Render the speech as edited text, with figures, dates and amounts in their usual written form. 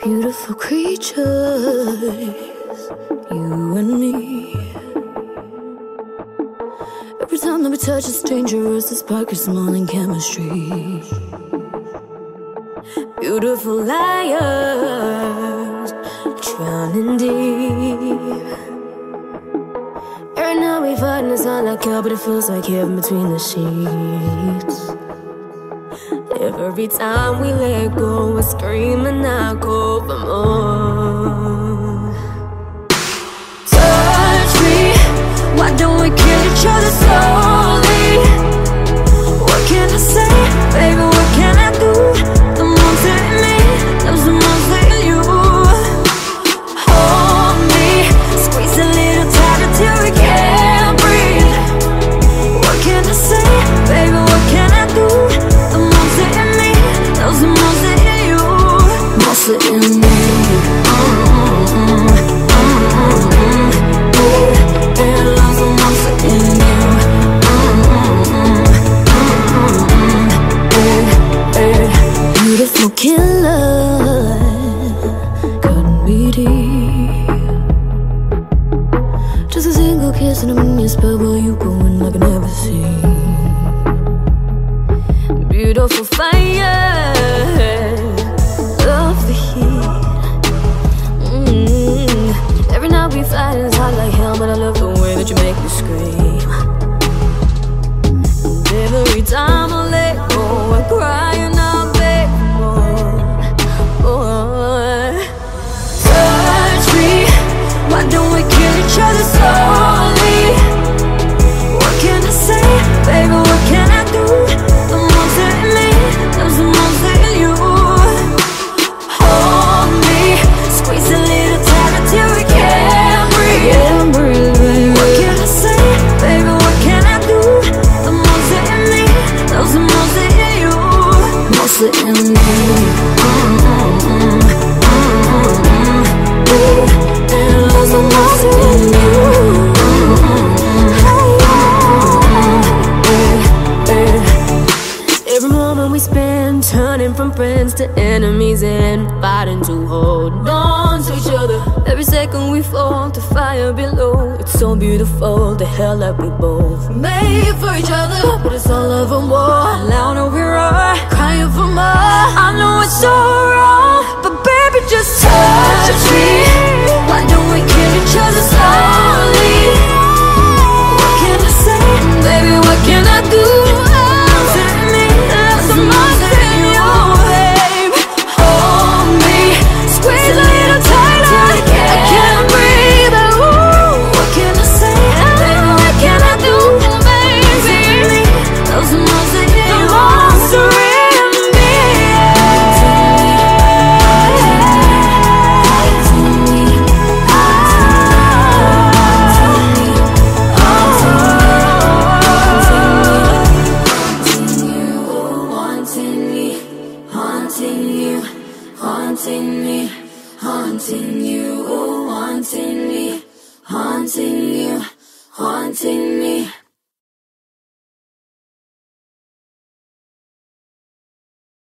Beautiful creatures, you and me. Every time that we touch, it's dangerous. The spark is small in chemistry. Beautiful liars, drowning deep. Every night we fight and it's not like hell, but it feels like heaven between the sheets. Every time we let go, we're screaming out cold for more. Touch me, why don't we kill each other slowly? What can I say, baby, what can I do? The most in me loves the most in you. Hold me, squeeze a little tighter till we can't breathe. What can I say, baby, what can I do? The most in me loves the most in you. Most in me. Beautiful killer, couldn't be deep. Just a single kiss and I'm in your spell, but you going like I never seen. Beautiful fire, love the heat. Every night we fight and it's hot like hell, but I love the way that you make me scream. And every time I let go, I cry and I beg for more. Touch me, why don't we kill each other slowly? What can I say, baby, what can I do? The most in me loves the most in you. Hold me, squeeze a little tighter till we can't breathe. What can I say, baby, what can I do? The most in me loves the most in you. Most in me. And loves the most in you. Every moment we spend turning from friends to enemies and fighting to hold on to each other. Every second we fall to fire below. It's so beautiful, the hell that we both made for each other. But it's all over war, louder we roar, crying for more. I know it's so wrong, but baby just touch me. Why don't we kill each other slowly? What can I say, baby, what can I do? Haunting me, haunting you, oh, haunting me, haunting you, haunting me.